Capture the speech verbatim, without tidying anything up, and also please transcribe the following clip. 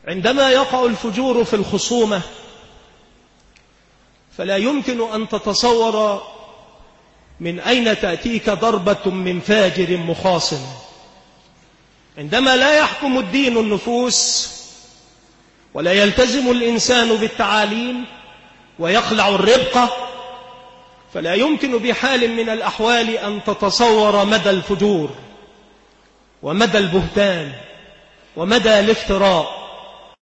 عندما يقع الفجور في الخصومة فلا يمكن أن تتصور من أين تأتيك ضربة من فاجر مخاصم. عندما لا يحكم الدين النفوس ولا يلتزم الإنسان بالتعاليم ويخلع الربقة، فلا يمكن بحال من الأحوال أن تتصور مدى الفجور ومدى البهتان ومدى الافتراء